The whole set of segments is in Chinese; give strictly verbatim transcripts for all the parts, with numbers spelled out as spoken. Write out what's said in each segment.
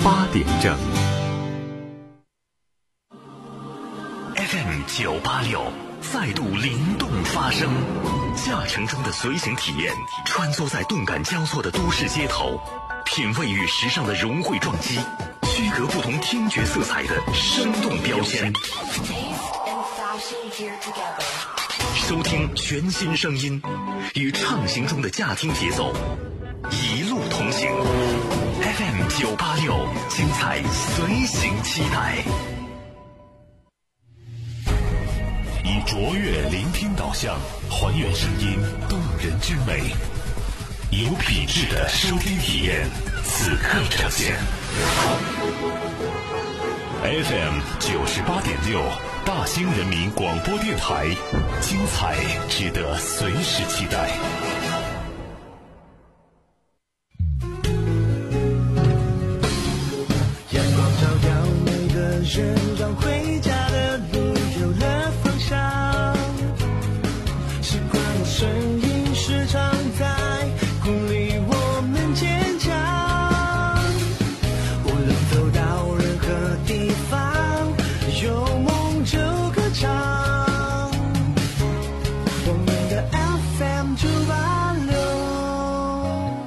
八点正。F M 九八六再度灵动发声，驾乘中的随行体验，穿梭在动感交错的都市街头，品味与时尚的融汇撞击，区隔不同听觉色彩的生动标签。收听全新声音，与畅行中的驾听节奏一路同行。F M 九八六，精彩随行期待。以卓越聆听导向，还原声音动人之美，有品质的收听体验，此刻呈现。F M 九十八点六，大兴人民广播电台，精彩值得随时期待。 阳光照耀每个人，让回家的路有了方向。时光的声音时常在鼓励我们坚强。无论走到任何地方，有梦就歌唱。我们的 F M 九八六。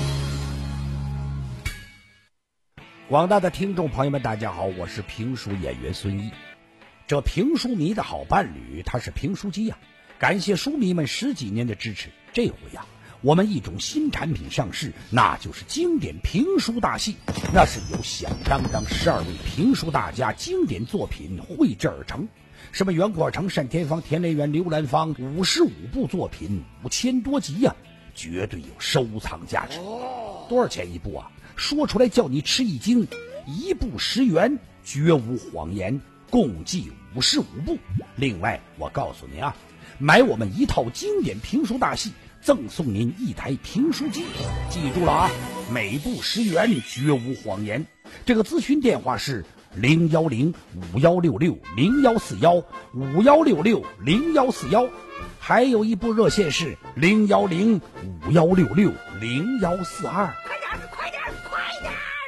广大的听众朋友们，大家好，我是评书演员孙一。这评书迷的好伴侣，他是评书机呀、啊。感谢书迷们十几年的支持，这回呀、啊，我们一种新产品上市，那就是经典评书大戏。那是由响当当十二位评书大家经典作品绘制而成，什么袁阔成、单田芳、田连元、刘兰芳，五十五部作品，五千多集呀、啊，绝对有收藏价值。多少钱一部啊？说出来叫你吃一惊，一部十元，绝无谎言，共计五十五部。另外，我告诉您啊，买我们一套经典评书大戏，赠送您一台评书机。记住了啊，每部十元，绝无谎言。这个咨询电话是零幺零五幺六六零幺四幺五幺六六零幺四幺，还有一部热线是零幺零五幺六六零幺四二。快点，快点，快点！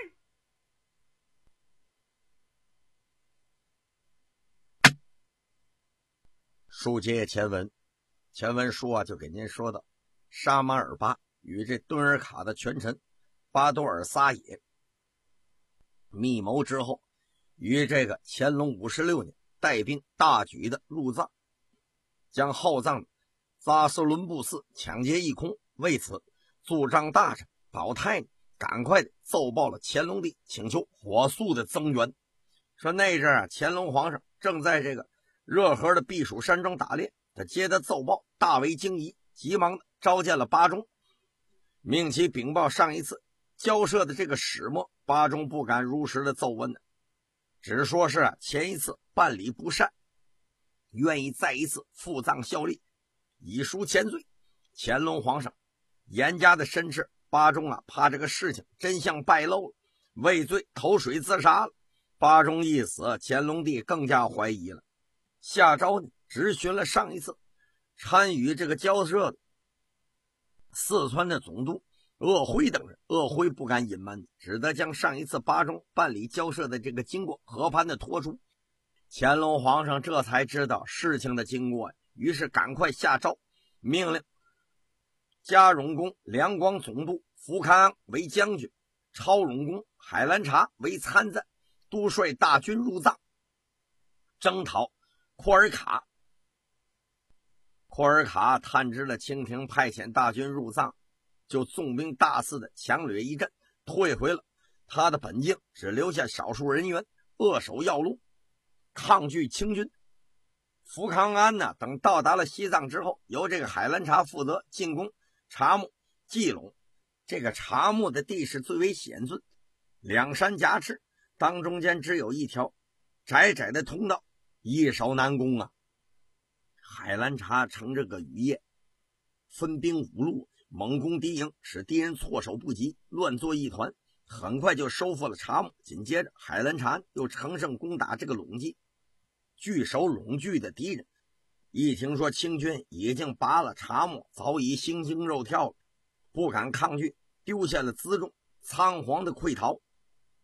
书接前文，前文书啊就给您说到，沙马尔巴与这敦尔卡的权臣巴多尔撒野密谋之后，于这个乾隆五十六年带兵大举的入藏，将后藏的扎斯伦布寺抢劫一空。为此，驻藏大臣保泰赶快的奏报了乾隆帝，请求火速的增援。说那阵啊，乾隆皇上正在这个热河的避暑山庄打猎，他接到奏报，大为惊疑，急忙的召见了巴中，命其禀报上一次交涉的这个始末。巴中不敢如实的奏问的，只说是啊前一次办理不善，愿意再一次赴藏效力，以赎前罪。乾隆皇上严加的申斥，巴中啊怕这个事情真相败露了，畏罪投水自杀了。巴中一死，乾隆帝更加怀疑了，下诏呢质询了上一次参与这个交涉的四川的总督鄂辉等人。鄂辉不敢隐瞒，只得将上一次巴中办理交涉的这个经过和盘的托出。乾隆皇上这才知道事情的经过，于是赶快下诏，命令加荣宫两广总督福康安为将军，超荣宫海兰察为参赞，督率大军入藏，征讨库尔卡。库尔卡探知了清廷派遣大军入藏，就纵兵大肆的强掠一阵，退回了他的本境，只留下少数人员扼守要路，抗拒清军。福康安呢等到达了西藏之后，由这个海兰察负责进攻察木、季陇。这个察木的地势最为险峻，两山夹持，当中间只有一条窄窄的通道，易守难攻啊。海兰察乘这个雨夜，分兵五路，猛攻敌营，使敌人措手不及，乱作一团，很快就收复了察木。紧接着海兰察又乘胜攻打这个陇记。据守陇距的敌人一听说清军已经拔了察木，早已心惊肉跳了，不敢抗拒，丢下了辎重，仓皇的溃逃。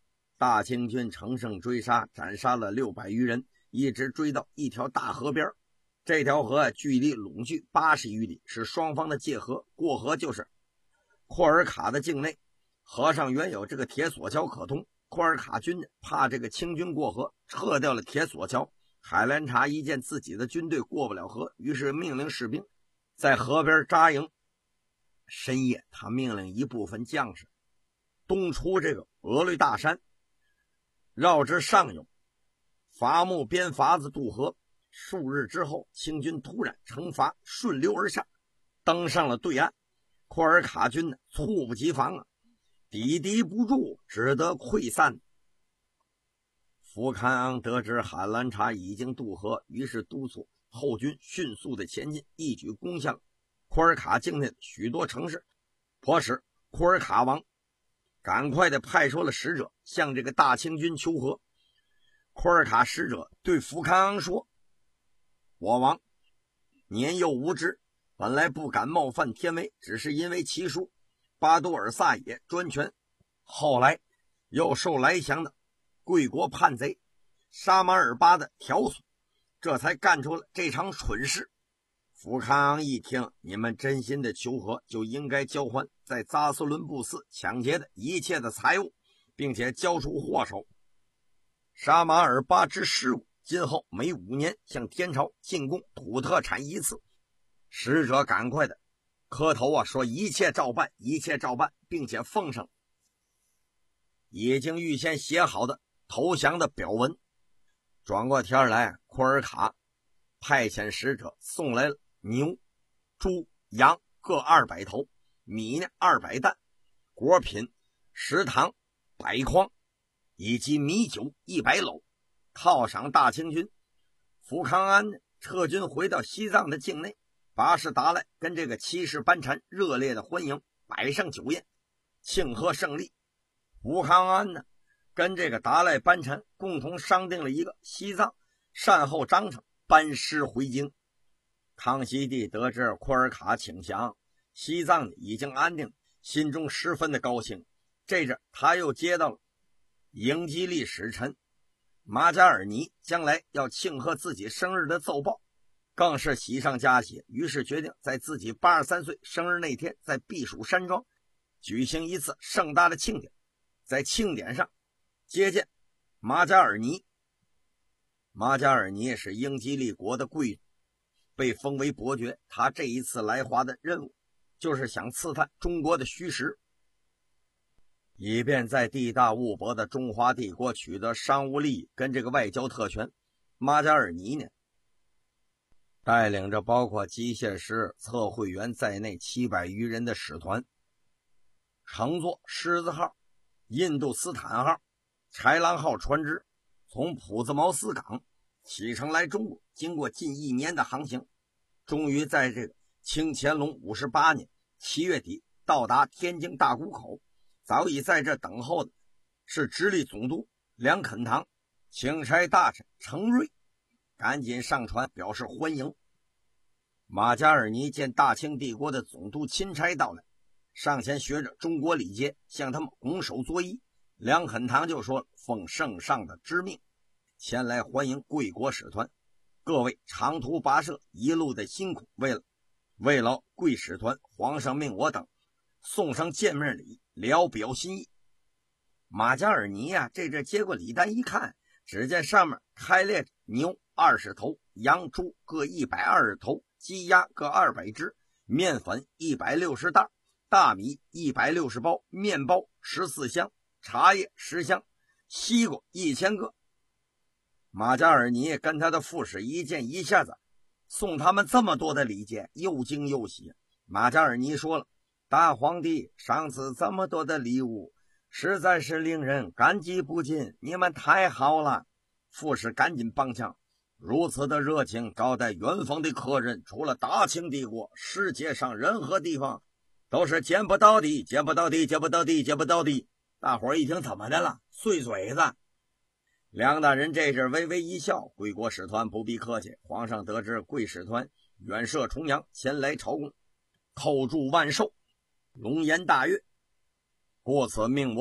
大清军乘胜追杀，斩杀了六百余人，一直追到一条大河边。这条河距离陇距八十余里，是双方的界河，过河就是库尔卡的境内。河上原有这个铁索桥可通，库尔卡军怕这个清军过河，撤掉了铁索桥。海兰察一见自己的军队过不了河，于是命令士兵在河边扎营。深夜，他命令一部分将士东出这个俄律大山，绕至上游，伐木编筏子渡河。数日之后，清军突然乘筏顺流而下，登上了对岸。库尔卡军呢，猝不及防啊，抵敌不住，只得溃散。福康昂得知海兰察已经渡河，于是督促后军迅速的前进，一举攻下了库尔卡境内的许多城市，迫使库尔卡王赶快的派出了使者向这个大清军求和。库尔卡使者对福康昂说：我王年幼无知，本来不敢冒犯天威，只是因为其叔巴多尔萨也专权，后来又受来降的贵国叛贼沙马尔巴的挑唆，这才干出了这场蠢事。福康昂一听，你们真心的求和，就应该交还在扎斯伦布寺抢劫的一切的财物，并且交出祸首。沙马尔巴之事务，今后每五年向天朝进贡土特产一次。使者赶快的磕头啊，说一切照办，一切照办，并且奉上已经预先写好的投降的表文。转过天来，库尔卡派遣使者送来了牛、猪、羊各二百头，米呢二百担，果品十塘百筐，以及米酒一百篓，犒赏大清军。福康安撤军回到西藏的境内，巴士达赖跟这个七世班禅热烈的欢迎，摆上酒宴庆贺胜利。福康安呢跟这个达赖班禅共同商定了一个西藏善后章程，班师回京。康熙帝得知库尔卡请降，西藏已经安定，心中十分的高兴。这阵他又接到了英吉利使臣马加尔尼将来要庆贺自己生日的奏报，更是喜上加喜，于是决定在自己八十三岁生日那天，在避暑山庄举行一次盛大的庆典。在庆典上接见马加尔尼。马加尔尼是英吉利国的贵族，被封为伯爵。他这一次来华的任务就是想刺探中国的虚实，以便在地大物博的中华帝国取得商务利益跟这个外交特权。马加尔尼呢带领着包括机械师、测绘员在内七百余人的使团，乘坐狮子号、印度斯坦号、豺狼号船只，从普兹茅斯港启程来中国，经过近一年的航行，终于在这个清乾隆五十八年七月底到达天津大沽口。早已在这等候的是直隶总督梁肯堂、钦差大臣程瑞，赶紧上船表示欢迎。马加尔尼见大清帝国的总督钦差到来，上前学着中国礼节向他们拱手作揖。梁肯堂就说了，奉圣上的之命前来欢迎贵国使团，各位长途跋涉，一路的辛苦，为了慰劳贵使团，皇上命我等送上见面礼，聊表心意。马加尔尼呀、啊，这这接过礼单一看，只见上面开列着牛二十头，羊猪各一百二十头，鸡鸭各二百只，面粉一百六十袋，大米一百六十包，面包十四箱，茶叶十箱，西瓜一千个。马加尔尼跟他的副使一见，一下子送他们这么多的礼节，又惊又喜。马加尔尼说了，大皇帝赏赐这么多的礼物，实在是令人感激不尽，你们太好了。副使赶紧帮腔，如此的热情招待远方的客人，除了大清帝国，世界上任何地方都是见不到的，见不到的，见不到的，见不到的。大伙儿一听，怎么的了？碎嘴子。梁大人这阵微微一笑，贵国使团不必客气，皇上得知贵使团远涉重洋前来朝贡，叩祝万寿，龙颜大悦，故此命我等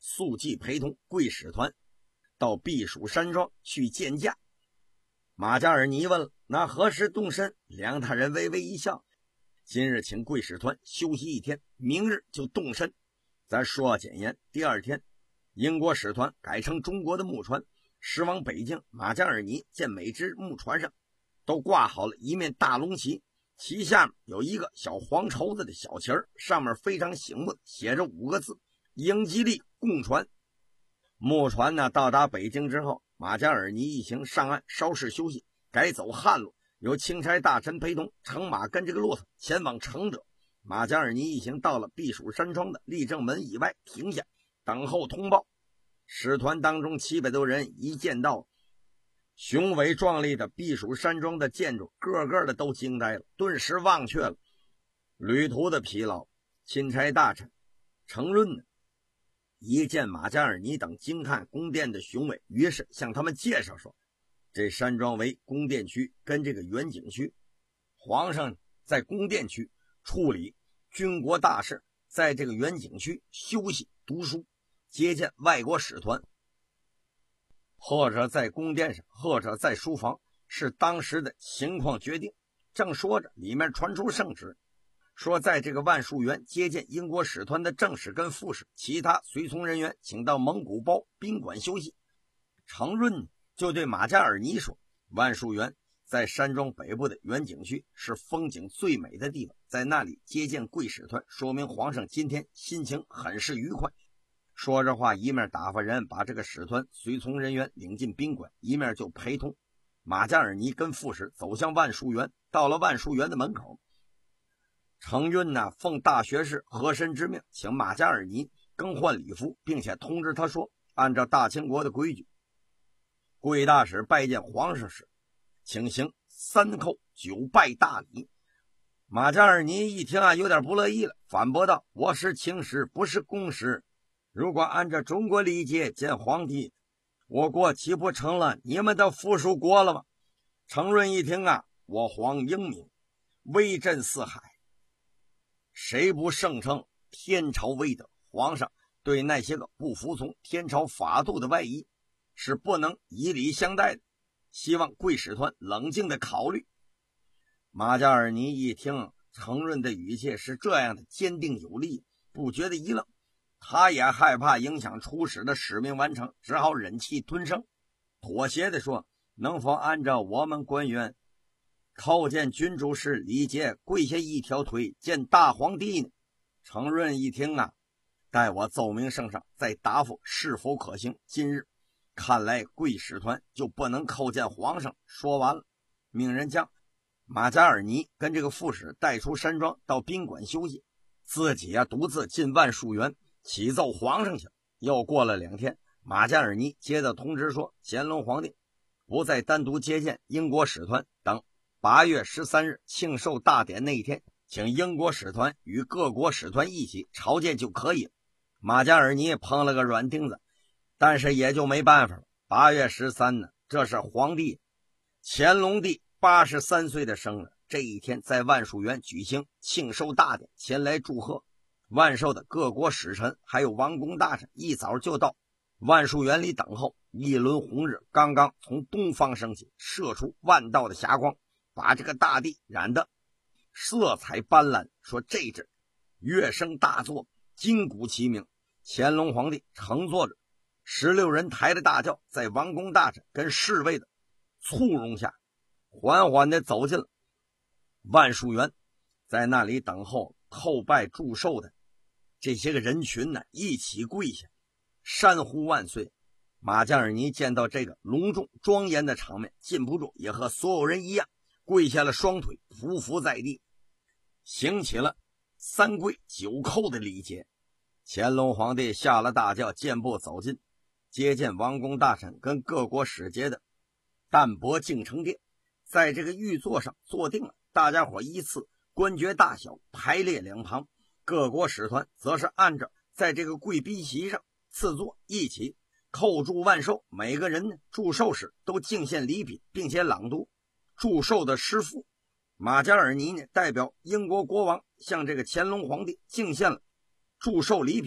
速即陪同贵使团到避暑山庄去见驾。马加尔尼问了，那何时动身？梁大人微微一笑，今日请贵使团休息一天，明日就动身。咱说简言，第二天英国使团改成中国的木船驶往北京。马加尔尼见每只木船上都挂好了一面大龙旗，旗下有一个小黄绸子的小旗儿，上面非常醒目写着五个字：英吉利共船。木船呢到达北京之后，马加尔尼一行上岸稍事休息，改走旱路，由钦差大臣陪同，乘马跟这个骆驼前往承德。马加尔尼一行到了避暑山庄的立正门以外停下，等候通报。使团当中七百多人一见到雄伟壮丽的避暑山庄的建筑，个个的都惊呆了，顿时忘却了旅途的疲劳。钦差大臣程润呢，一见马加尔尼等惊叹宫殿的雄伟，于是向他们介绍说，这山庄为宫殿区跟这个远景区，皇上在宫殿区处理军国大事，在这个远景区休息读书，接见外国使团，或者在宫殿上，或者在书房，是当时的情况决定。正说着，里面传出圣旨，说在这个万树园接见英国使团的正使跟副使，其他随从人员请到蒙古包宾馆休息。程润就对马加尔尼说，万树园在山庄北部的远景区，是风景最美的地方，在那里接见贵使团，说明皇上今天心情很是愉快。说着话，一面打发人把这个使团随从人员领进宾馆，一面就陪同马加尔尼跟副使走向万树园。到了万树园的门口，程运呢奉大学士和珅之命，请马加尔尼更换礼服，并且通知他说，按照大清国的规矩，贵大使拜见皇上时，请行三叩九拜大礼。马加尔尼一听啊，有点不乐意了，反驳道，我是卿使，不是公使，如果按照中国礼节见皇帝，我国岂不成了你们的附属国了吗？程润一听啊，我皇英明，威震四海，谁不圣称天朝威德？皇上对那些个不服从天朝法度的外夷是不能以礼相待的，希望贵使团冷静的考虑。马加尔尼一听程润的语气是这样的坚定有力，不觉得一愣，他也害怕影响出使的使命完成，只好忍气吞声，妥协地说，能否按照我们官员叩见君主时礼节，跪下一条腿见大皇帝呢？程润一听啊，待我奏明圣上再答复是否可行，今日看来贵使团就不能叩见皇上。说完了，命人将马加尔尼跟这个副使带出山庄到宾馆休息，自己啊独自进万树园启奏皇上去。又过了两天，马加尔尼接到通知说，乾隆皇帝不再单独接见英国使团，等八月十三日庆寿大典那一天，请英国使团与各国使团一起朝见就可以了。马加尔尼碰了个软钉子，但是也就没办法了。八月十三呢，这是皇帝乾隆帝八十三岁的生日，这一天在万树园举行庆寿大典，前来祝贺。万寿的各国使臣还有王公大臣一早就到万树园里等候。一轮红日刚刚从东方升起，射出万道的霞光，把这个大地染得色彩斑斓。说这阵乐声大作，金鼓齐鸣，乾隆皇帝乘坐着十六人抬的大轿，在王公大臣跟侍卫的簇拥下，缓缓地走进了万树园。在那里等候叩拜祝寿的这些个人群呢，一起跪下山呼万岁。马加尔尼见到这个隆重庄严的场面，禁不住也和所有人一样跪下了双腿，匍匐在地，行起了三跪九叩的礼节。乾隆皇帝下了大轿，健步走进接见王公大臣跟各国使节的淡泊敬诚殿，在这个御座上坐定了，大家伙依次官爵大小排列两旁，各国使团则是按着在这个贵宾席上次坐，一起叩祝万寿。每个人呢祝寿时都敬献礼品，并且朗读祝寿的诗赋。马加尔尼呢代表英国国王向这个乾隆皇帝敬献了祝寿礼品，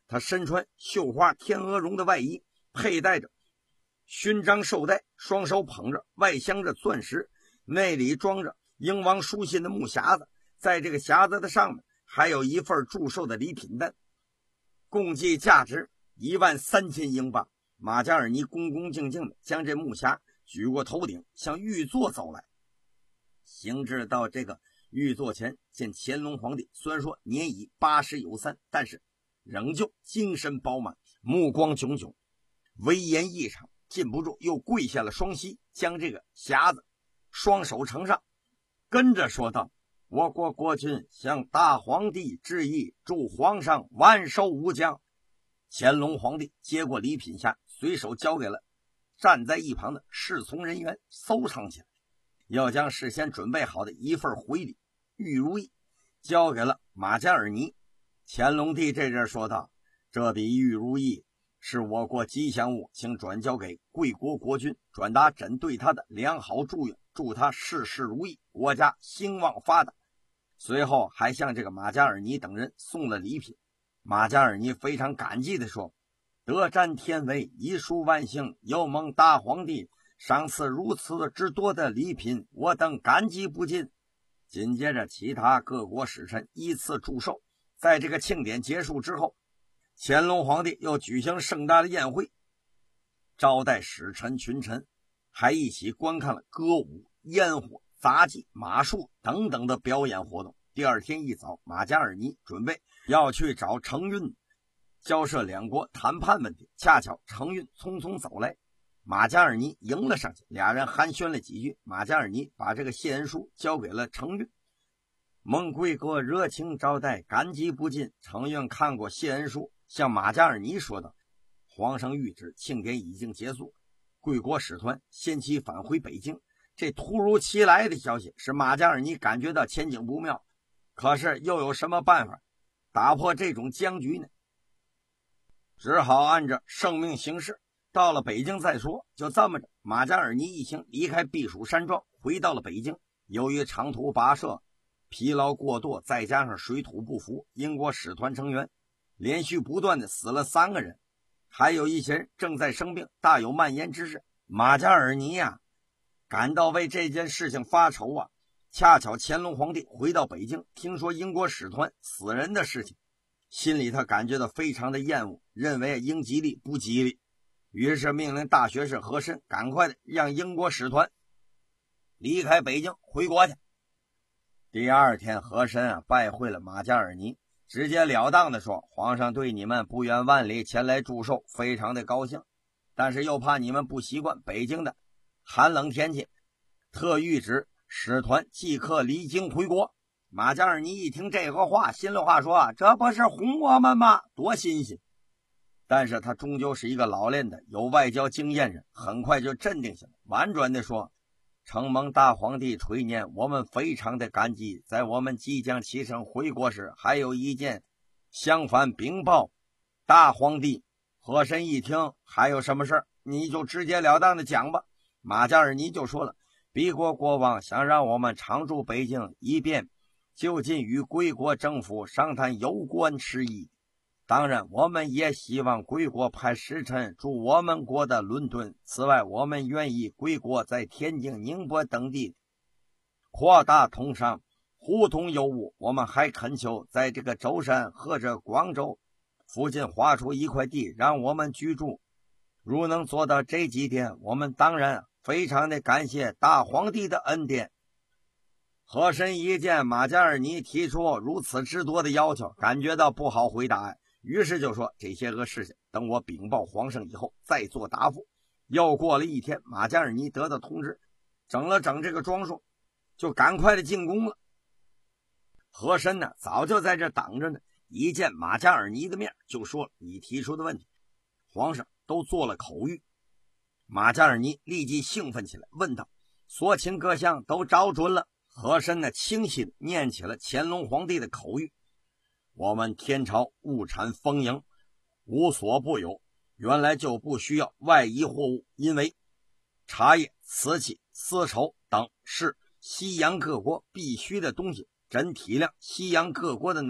他身穿绣花天鹅绒的外衣，佩戴着勋章绶带，双手捧着外镶着钻石，内里装着英王书信的木匣子，在这个匣子的上面还有一份祝寿的礼品单，共计价值一万三千英镑。马加尔尼恭恭敬敬地将这木匣举过头顶，向御座走来。行至到这个御座前，见乾隆皇帝虽然说年已八十有三，但是仍旧精神饱满，目光炯炯，威严异常，禁不住又跪下了双膝，将这个匣子双手呈上，跟着说道：我国国君向大皇帝致意，祝皇上万寿无疆。乾隆皇帝接过礼品匣，随手交给了站在一旁的侍从人员，收藏起来，要将事先准备好的一份回礼玉如意交给了马加尔尼。乾隆帝这阵说道：这笔玉如意是我国吉祥物，请转交给贵国国君，转达朕对他的良好祝愿，祝他事事如意，国家兴旺发达。随后还向这个马加尔尼等人送了礼品。马加尔尼非常感激地说：得占天威，一殊万幸，又蒙大皇帝赏赐如此之多的礼品，我等感激不尽。紧接着其他各国使臣依次祝寿。在这个庆典结束之后，乾隆皇帝又举行盛大的宴会，招待使臣群臣，还一起观看了歌舞、烟火、杂技、马术等等的表演活动。第二天一早，马加尔尼准备要去找程运交涉两国谈判问题，恰巧程运匆匆走来，马加尔尼迎了上去，俩人寒暄了几句。马加尔尼把这个谢恩书交给了程运，蒙贵国热情招待，感激不尽。程运看过谢恩书，向马加尔尼说道：皇上谕旨，庆典已经结束，贵国使团先期返回北京。这突如其来的消息使马加尔尼感觉到前景不妙，可是又有什么办法打破这种僵局呢？只好按着圣命行事，到了北京再说。就这么着，马加尔尼一行离开避暑山庄，回到了北京。由于长途跋涉，疲劳过度，再加上水土不服，英国使团成员连续不断的死了三个人，还有一些人正在生病，大有蔓延之势。马加尔尼呀、啊，感到为这件事情发愁啊。恰巧乾隆皇帝回到北京，听说英国使团死人的事情，心里他感觉到非常的厌恶，认为英吉利不吉利，于是命令大学士和珅赶快的让英国使团离开北京回国去。第二天，和珅啊拜会了马加尔尼，直截了当的说：皇上对你们不远万里前来祝寿，非常的高兴，但是又怕你们不习惯北京的寒冷天气，特谕旨使团即刻离京回国。马加尔尼一听这个话，心里话说啊，这不是哄我们吗？多新鲜！但是他终究是一个老练的有外交经验人，很快就镇定下来，婉转地说：承蒙大皇帝垂念，我们非常的感激。在我们即将启程回国时，还有一件相反禀报大皇帝。和珅一听，还有什么事你就直截了当的讲吧。马加尔尼就说了：彼国国王想让我们常驻北京，以便就近与贵国政府商谈有关事宜。当然，我们也希望贵国派使臣驻我们国的伦敦。此外，我们愿意贵国在天津、宁波等地扩大通商，互通有无。我们还恳求在这个舟山或者广州附近划出一块地，让我们居住。如能做到这几点，我们当然非常的感谢大皇帝的恩典。和珅一见马加尔尼提出如此之多的要求，感觉到不好回答，于是就说：这些个事情等我禀报皇上以后再做答复。又过了一天，马加尔尼得到通知，整了整这个装束，就赶快的进宫了。和珅呢早就在这等着呢，一见马加尔尼的面就说了：你提出的问题皇上都做了口谕。马加尔尼立即兴奋起来，问道：所请各项都找准了？和珅呢清晰地念起了乾隆皇帝的口谕：我们天朝物产丰盈，无所不有，原来就不需要外移货物，因为茶叶、瓷器、丝绸等是西洋各国必须的东西。朕体谅西洋各国的难处，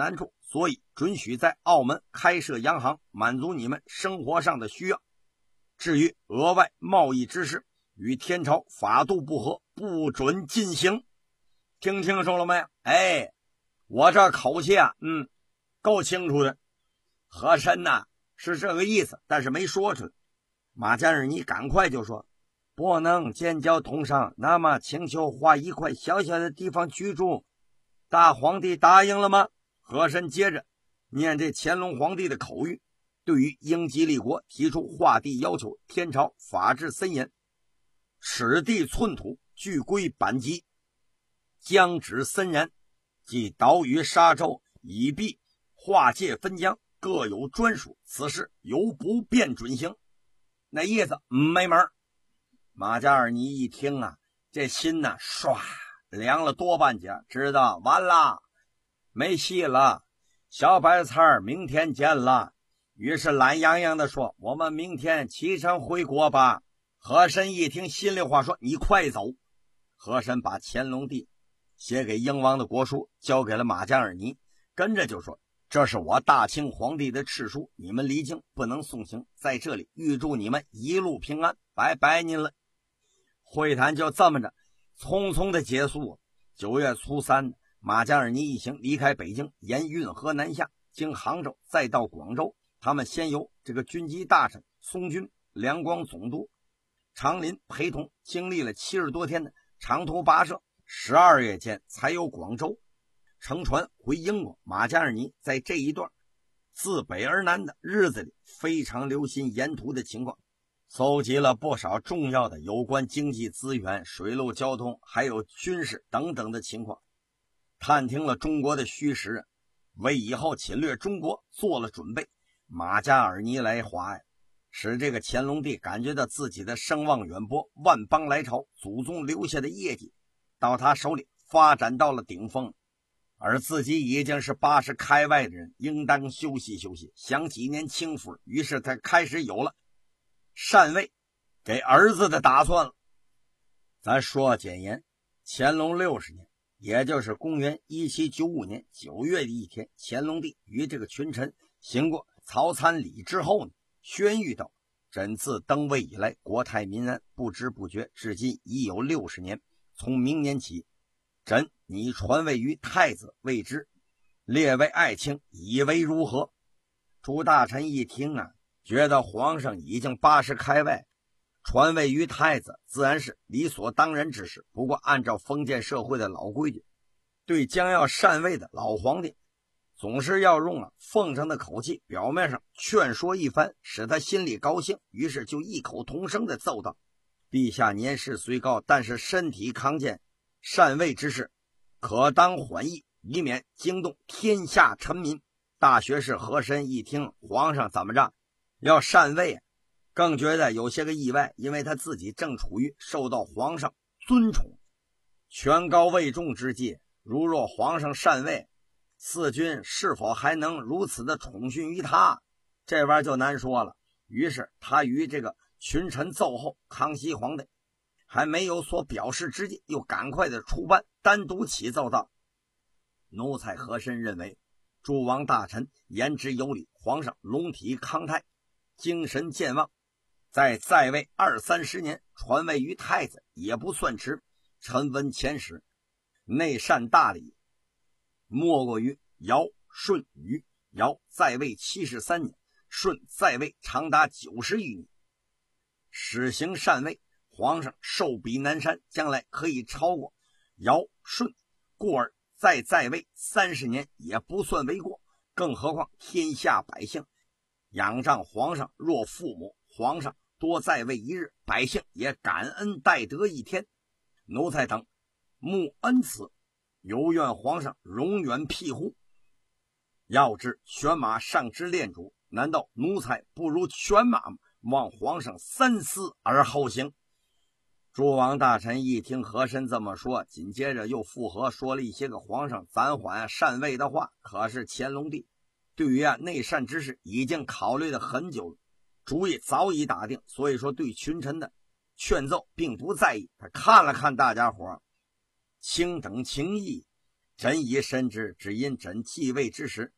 所以准许在澳门开设洋行，满足你们生活上的需要。至于额外贸易之事，与天朝法度不合，不准进行。听清楚了没？哎，我这口气啊，嗯，够清楚的。和珅呐、啊、是这个意思，但是没说出来。马加尔尼赶快就说，不能建交通商，那么请求划一块小小的地方居住。大皇帝答应了吗？和珅接着念这乾隆皇帝的口谕，对于英吉利国提出划地要求，天朝法制森严，尺地寸土，俱归版籍，疆址森然，即岛屿沙洲以避划界分疆，各有专属，此事由不便准行。那意思没门。马加尔尼一听啊，这心呐、啊、唰凉了多半截，知道完了，没戏了，小白菜明天见了。于是懒洋洋地说，我们明天启程回国吧。和珅一听，心里话说，你快走。和珅把乾隆帝写给英王的国书交给了马加尔尼，跟着就说，这是我大清皇帝的敕书，你们离京不能送行，在这里预祝你们一路平安，拜拜您了。会谈就这么着匆匆的结束。九月初三，马加尔尼一行离开北京，沿运河南下，经杭州再到广州。他们先由这个军机大臣松军、两广总督长林陪同，经历了七十多天的长途跋涉，十二月间才由广州乘船回英国。马加尔尼在这一段自北而南的日子里，非常留心沿途的情况，搜集了不少重要的有关经济资源、水陆交通还有军事等等的情况，探听了中国的虚实，为以后侵略中国做了准备。马加尔尼来华呀，使这个乾隆帝感觉到自己的声望远播，万邦来朝，祖宗留下的业绩到他手里发展到了顶峰，而自己已经是八十开外的人，应当休息休息，享几年清福。于是他开始有了禅位给儿子的打算了。咱说简言，乾隆六十年，也就是公元一七九五年九月的一天，乾隆帝与这个群臣行过曹参礼之后呢，宣谕道，朕自登位以来，国泰民安，不知不觉至今已有六十年。从明年起，朕拟传位于太子位之，列为爱卿，以为如何？诸大臣一听啊，觉得皇上已经八十开外，传位于太子自然是理所当然之事。不过按照封建社会的老规矩，对将要禅位的老皇帝，总是要用啊奉承的口气，表面上劝说一番，使他心里高兴。于是就异口同声的奏道，陛下年事虽高，但是身体康健，禅位之事可当缓议，以免惊动天下臣民。大学士和珅一听皇上怎么着要禅位，更觉得有些个意外，因为他自己正处于受到皇上尊宠、权高位重之际，如若皇上禅位，四君是否还能如此的宠训于他，这玩意儿就难说了。于是他与这个群臣奏后，康熙皇帝还没有所表示之际，又赶快的出班，单独起奏道，奴才和珅认为诸王大臣言之有理，皇上龙体康泰，精神健忘，在在位二三十年，传位于太子也不算迟。臣闻前史，内善大礼，莫过于尧、舜、禹。尧在位七十三年，舜在位长达九十余年，实行禅位，皇上寿比南山，将来可以超过尧、舜，故而再在位三十年也不算为过。更何况天下百姓仰仗皇上若父母，皇上多在位一日，百姓也感恩戴德一天。奴才等慕恩赐，有愿皇上永远庇护。要知选马上之练主，难道奴才不如选马吗？望皇上三思而后行。诸王大臣一听和珅这么说，紧接着又附和说了一些个皇上暂缓禅位的话。可是乾隆帝对于啊内禅之事已经考虑了很久了，主意早已打定，所以说对群臣的劝奏并不在意。他看了看大家伙，卿等情谊，朕已深知，只因朕继位之时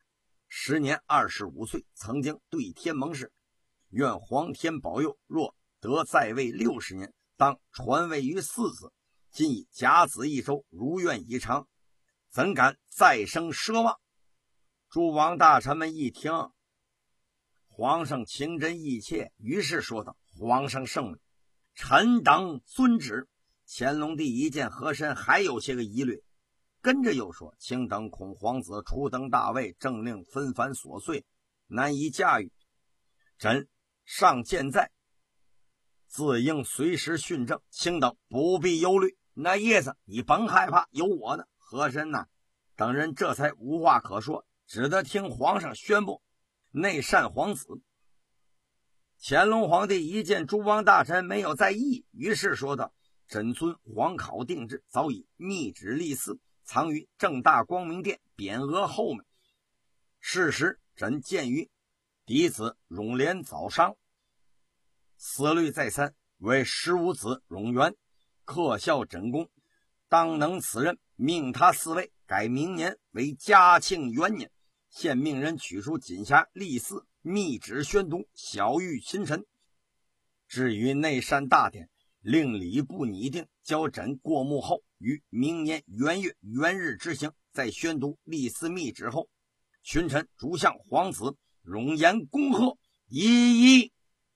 时年二十五岁，曾经对天盟誓，愿皇天保佑，若得在位六十年，当传位于四子。今以甲子一周，如愿以偿，怎敢再生奢望？诸王大臣们一听，皇上情真意切，于是说道：皇上圣明，臣等遵旨。乾隆帝一见和珅还有些个疑虑，跟着又说：卿等恐皇子初登大位，政令纷繁琐碎，难以驾驭，朕尚健在，自应随时训政，卿等不必忧虑。那意思你甭害怕，有我呢。和珅呐等人这才无话可说，只得听皇上宣布内禅皇子。乾隆皇帝一见诸王大臣没有在意，于是说道：朕遵皇考定制，早已密旨立嗣，藏于正大光明殿匾额后面。是时朕鉴于嫡子永廉早伤，思虑再三，为十五子永元克孝枕功，当能此任，命他嗣位，改明年为嘉庆元年。现命人取出锦匣立嗣，密旨宣读，晓谕群臣。至于内禅大典，令礼部拟定，交朕过目后，于明年元月元日执行。在宣读立嗣密旨后，群臣逐向皇子容颜恭贺，一一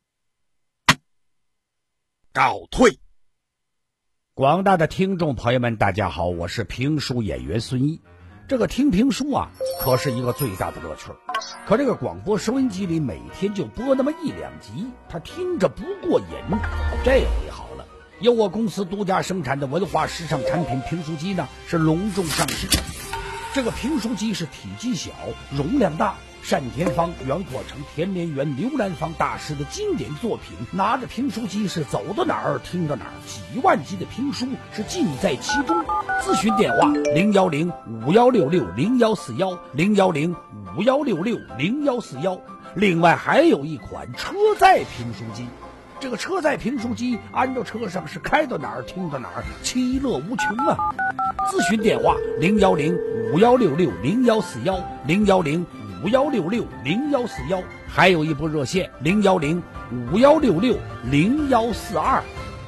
告退。 广大的听众朋友们，大家好，我是评书演员孙一。这个听评书啊，可是一个最大的乐趣。可这个广播收音机里每天就播那么一两集，他听着不过瘾。这回好了，由我公司独家生产的文化时尚产品评书机呢，是隆重上市。这个评书机是体积小，容量大，单田芳、袁阔成、田连元、刘兰芳大师的经典作品，拿着评书机是走到哪儿听到哪儿，几万集的评书是尽在其中。咨询电话零幺零五幺六六零幺四幺零幺零五幺六六零幺四幺。另外还有一款车载评书机，这个车载评书机安到车上是开到哪儿听到哪儿，其乐无穷啊！咨询电话零幺零五幺六六零幺四幺零幺零五幺六六零幺四幺，还有一部热线零幺零五幺六六零幺四二。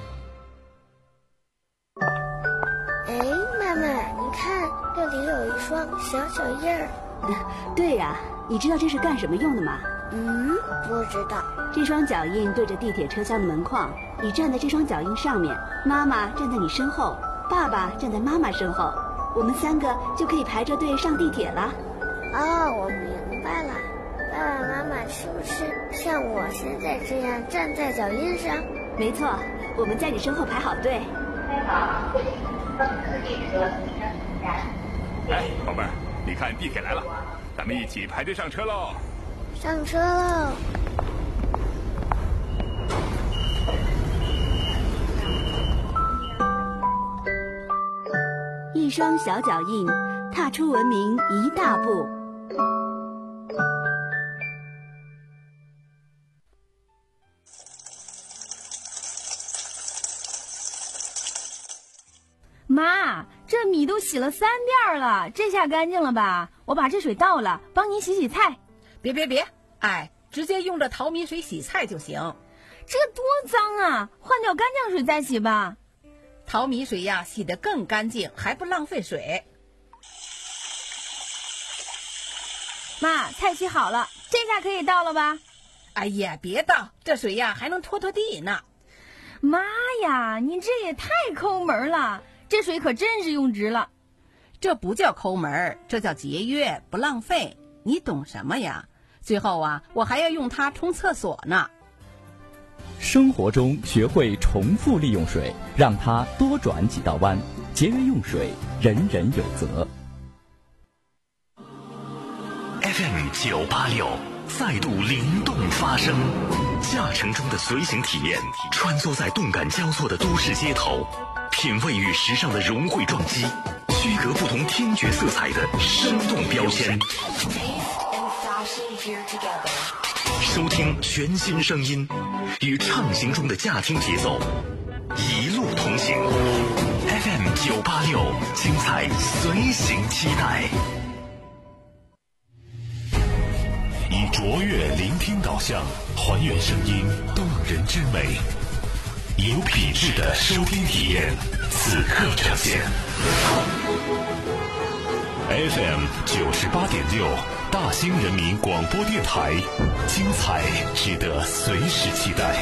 哎，妈妈，你看这里有一双小脚印儿。 对呀、啊，你知道这是干什么用的吗？ 嗯，不知道。 这双脚印对着地铁车厢的门框，你站在这双脚印上面，妈妈站在你身后，爸爸站在妈妈身后，我们三个就可以排着队上地铁了。 哦，我明白了，爸爸妈妈是不是像我现在这样站在脚印上？ 没错，我们在你身后排好队。 开好，四地车哎，宝贝儿，你看地铁来了，咱们一起排队上车喽！ 上车喽！ 一双小脚印，踏出文明一大步。 妈，这米都洗了三遍了，这下干净了吧？我把这水倒了，帮您洗洗菜。 别别别，哎，直接用这淘米水洗菜就行。 这多脏啊，换掉干净水再洗吧。 淘米水呀，洗得更干净，还不浪费水。 妈，菜洗好了，这下可以倒了吧？ 哎呀，别倒，这水呀还能拖拖地呢。 妈呀，你这也太抠门了，这水可真是用值了。 这不叫抠门，这叫节约，不浪费。你懂什么呀？最后啊，我还要用它冲厕所呢。 生活中学会重复利用水，让它多转几道弯，节约用水，人人有责。 F M 九八六再度灵动发声，驾乘中的随行体验，穿梭在动感交错的都市街头，品味与时尚的融汇撞击，区隔不同听觉色彩的生动标签。收听全新声音，与畅行中的驾听节奏，一路同行。F M 九八六，精彩随行期待。 活跃聆听导向，还原声音动人之美，有品质的收听体验，此刻呈现。F M 九十八点六，大兴人民广播电台，精彩值得随时期待。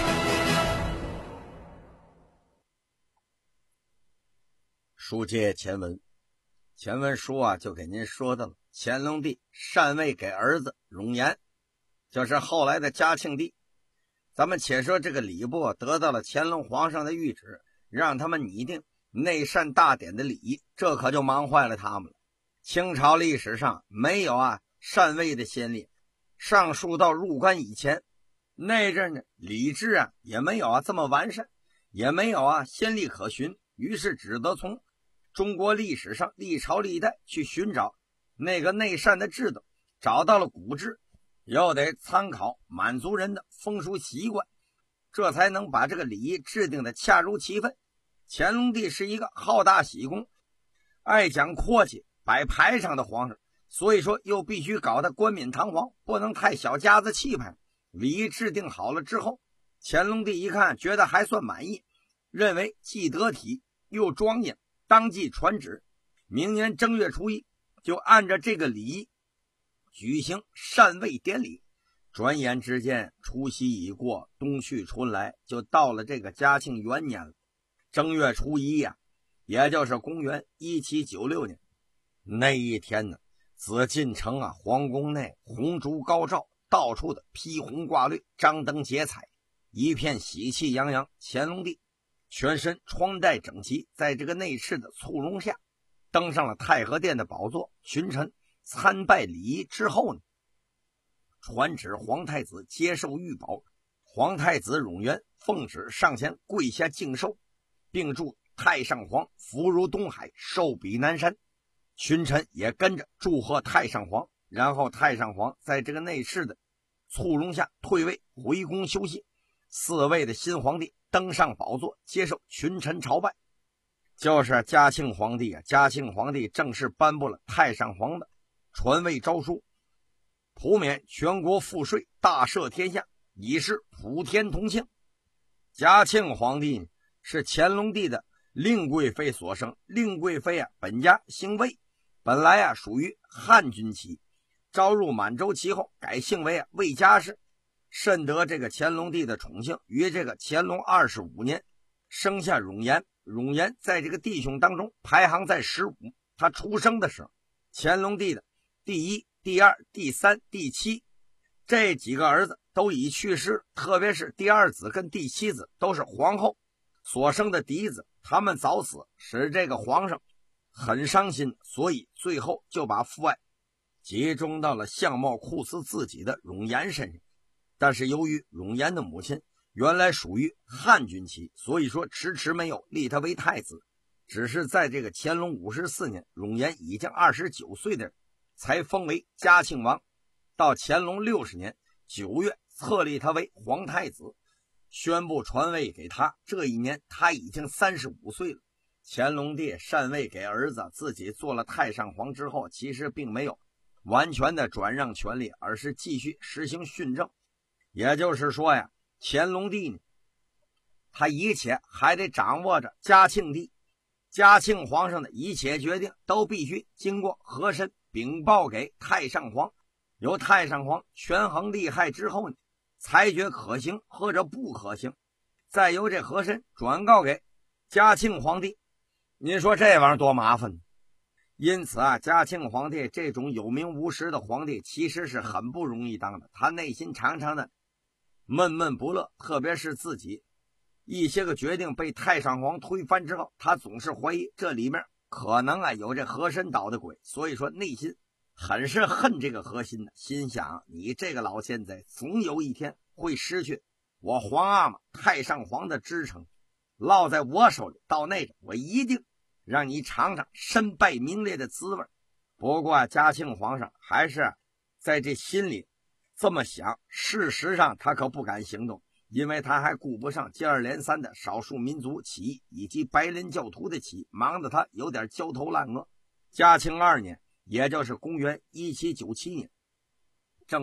书接前文，前文书啊就给您说到了乾隆帝禅位给儿子容颜，就是后来的嘉庆帝。咱们且说这个礼部得到了乾隆皇上的谕旨，让他们拟定内禅大典的礼仪，这可就忙坏了他们了。清朝历史上没有啊禅位的先例，上溯到入关以前，那阵呢礼制啊也没有啊这么完善，也没有啊先例可循，于是只得从中国历史上历朝历代去寻找那个内禅的制度，找到了古制，又得参考满族人的风俗习惯，这才能把这个礼仪制定的恰如其分。乾隆帝是一个好大喜功、爱讲阔气、摆排场的皇上，所以说又必须搞得冠冕堂皇，不能太小家子气派。礼仪制定好了之后，乾隆帝一看觉得还算满意，认为既得体又庄严，当即传旨，明年正月初一就按照这个礼仪举行禅位典礼。转眼之间除夕已过，冬去春来，就到了这个嘉庆元年了。正月初一呀、啊，也就是公元一七九六年那一天呢，紫禁城啊皇宫内红烛高照，到处的披红挂绿，张灯结彩，一片喜气洋洋。乾隆帝全身穿戴整齐，在这个内侍的簇拥下登上了太和殿的宝座。群臣参拜礼仪之后呢，传旨皇太子接受御宝。皇太子永元奉旨上前跪下敬寿，并祝太上皇福如东海，寿比南山。群臣也跟着祝贺太上皇，然后太上皇在这个内侍的簇拥下退位回宫休息。四位的新皇帝登上宝座，接受群臣朝拜。就是嘉庆皇帝啊，嘉庆皇帝正式颁布了太上皇的传位诏书，普免全国赋税，大赦天下，以示普天同庆。嘉庆皇帝是乾隆帝的令贵妃所生，令贵妃啊本家姓魏，本来啊属于汉军旗，招入满洲旗后改姓为啊魏家氏，甚得这个乾隆帝的宠幸。于这个乾隆二十五年生下容颜，容颜在这个弟兄当中排行在十五。他出生的时候，乾隆帝的第一、第二、第三、第七这几个儿子都已去世，特别是第二子跟第七子都是皇后所生的嫡子，他们早死，使这个皇上很伤心，所以最后就把父爱集中到了相貌酷似自己的容颜身上。但是由于容颜的母亲原来属于汉军旗，所以说迟迟没有立他为太子，只是在这个乾隆五十四年，容颜已经二十九岁的人才封为嘉庆王。到乾隆六十年九月册立他为皇太子，宣布传位给他。这一年他已经三十五岁了。乾隆帝禅位给儿子，自己做了太上皇之后，其实并没有完全的转让权力，而是继续实行训政。也就是说呀，乾隆帝呢，他一切还得掌握着嘉庆帝。嘉庆皇上的一切决定都必须经过和珅禀报给太上皇，由太上皇权衡利害之后呢，裁决可行或者不可行，再由这和珅转告给嘉庆皇帝。您说这玩意儿多麻烦呢？因此啊，嘉庆皇帝这种有名无实的皇帝其实是很不容易当的，他内心常常的闷闷不乐，特别是自己一些个决定被太上皇推翻之后，他总是怀疑这里面可能啊有这和珅捣的鬼，所以说内心很是恨这个和珅的，心想你这个老奸贼总有一天会失去我皇阿玛太上皇的支撑，落在我手里，到那个我一定让你尝尝身败名裂的滋味。不过嘉庆皇上还是在这心里这么想，事实上他可不敢行动，因为他还顾不上接二连三的少数民族起义以及白莲教徒的起义，忙得他有点焦头烂额。嘉庆二年，也就是公元一七九七年，正当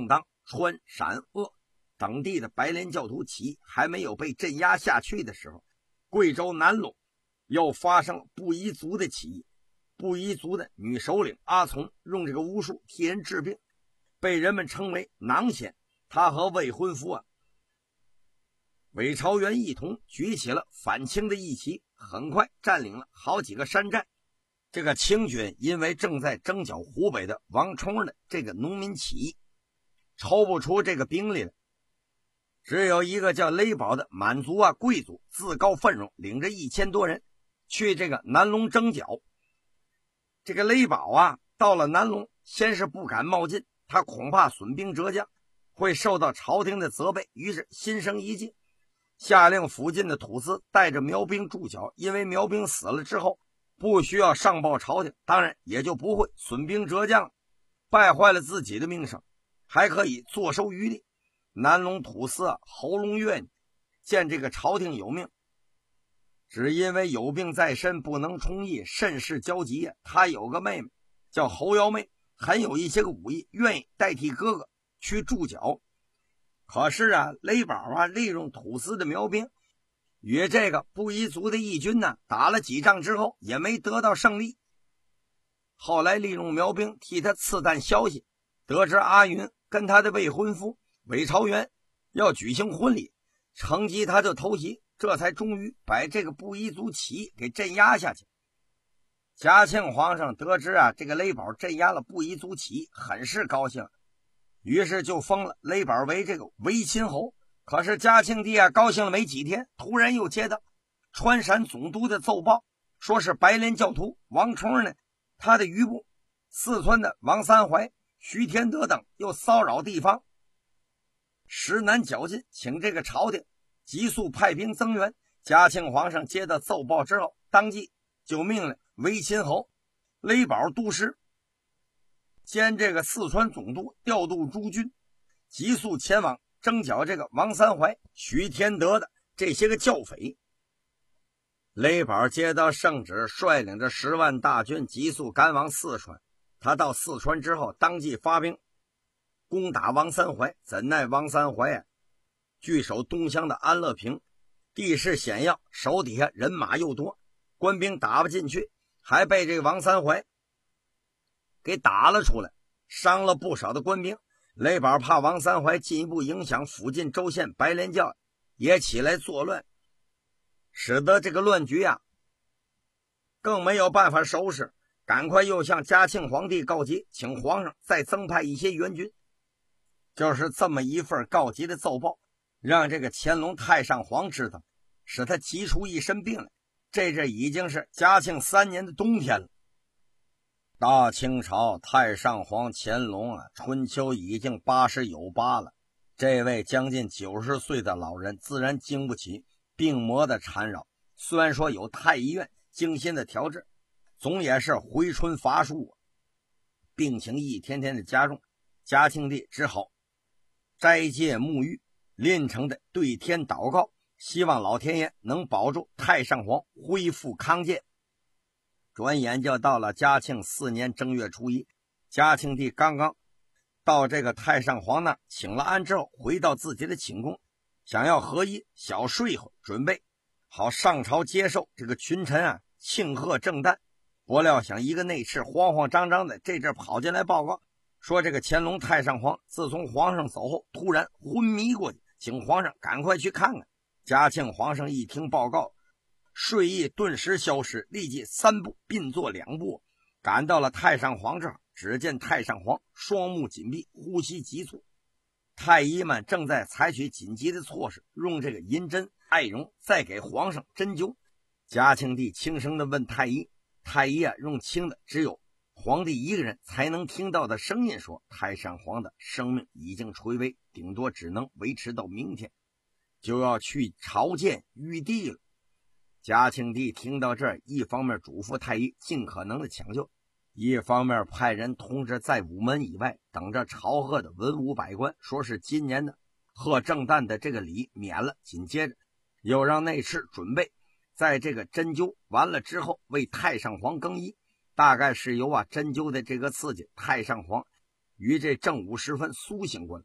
川、陕、鄂等地的白莲教徒起义还没有被镇压下去的时候，贵州南陇又发生了布依族的起义。布依族的女首领阿从用这个巫术替人治病，被人们称为囊仙。她和未婚夫啊韦朝元一同举起了反清的义旗，很快占领了好几个山寨。这个清军因为正在征剿湖北的王冲的这个农民起义，抽不出这个兵力来，只有一个叫雷宝的满族啊贵族自告奋勇，领着一千多人去这个南陇征剿。这个雷宝啊到了南陇，先是不敢冒进，他恐怕损兵折将，会受到朝廷的责备，于是心生一计，下令附近的土司带着苗兵驻剿，因为苗兵死了之后不需要上报朝廷，当然也就不会损兵折将了，败坏了自己的名声，还可以坐收渔利。南陇土司啊侯龙岳见这个朝廷有命，只因为有病在身不能充役，甚是焦急啊。他有个妹妹叫侯瑶妹，很有一些个武艺，愿意代替哥哥去驻剿。可是啊雷宝啊利用土司的苗兵与这个布依族的义军呢打了几仗之后也没得到胜利。后来利用苗兵替他刺探消息，得知阿云跟他的未婚夫韦朝元要举行婚礼，乘机他就偷袭，这才终于把这个布依族起义给镇压下去。嘉庆皇上得知啊这个雷宝镇压了布依族起义，很是高兴，于是就封了雷宝为这个维亲侯。可是嘉庆帝啊高兴了没几天，突然又接到川陕总督的奏报，说是白莲教徒王冲呢，他的余部四川的王三怀、徐天德等又骚扰地方，实难绞尽，请这个朝廷急速派兵增援。嘉庆皇上接到奏报之后，当即就命令维亲侯雷宝督师兼这个四川总督调度诸军，急速前往征剿这个王三怀、徐天德的这些个教匪。雷宝接到圣旨，率领着十万大军急速赶往四川。他到四川之后，当即发兵攻打王三怀。怎奈王三怀啊据守东乡的安乐坪，地势险要，手底下人马又多，官兵打不进去，还被这个王三怀给打了出来，伤了不少的官兵。雷宝怕王三怀进一步影响附近州县白莲教，也起来作乱，使得这个乱局啊更没有办法收拾，赶快又向嘉庆皇帝告急，请皇上再增派一些援军。就是这么一份告急的奏报，让这个乾隆太上皇知道，使他急出一身病来。这这已经是嘉庆三年的冬天了。大清朝太上皇乾隆啊，春秋已经八十有八了。这位将近九十岁的老人自然经不起病魔的缠绕，虽然说有太医院精心的调治，总也是回春乏术，病情一天天的加重。嘉庆帝只好斋戒沐浴，临诚的对天祷告，希望老天爷能保住太上皇恢复康健。转眼就到了嘉庆四年正月初一，嘉庆帝刚刚到这个太上皇那请了安之后，回到自己的寝宫，想要合衣小睡一会儿，准备好上朝接受这个群臣啊庆贺正旦。不料想一个内侍慌慌张张的这阵跑进来报告，说这个乾隆太上皇自从皇上走后突然昏迷过去，请皇上赶快去看看。嘉庆皇上一听报告，睡意顿时消失，立即三步并作两步赶到了太上皇这儿。只见太上皇双目紧闭，呼吸急促，太医们正在采取紧急的措施，用这个银针艾绒再给皇上针灸。嘉庆帝轻声地问太医，太医啊用轻的只有皇帝一个人才能听到的声音说，太上皇的生命已经垂危，顶多只能维持到明天，就要去朝见玉帝了。嘉庆帝听到这儿，一方面嘱咐太医尽可能的抢救，一方面派人通知在午门以外等着朝贺的文武百官，说是今年的贺正旦的这个礼免了。紧接着又让内侍准备在这个针灸完了之后为太上皇更衣，大概是由啊针灸的这个刺激，太上皇于这正午时分苏醒过来，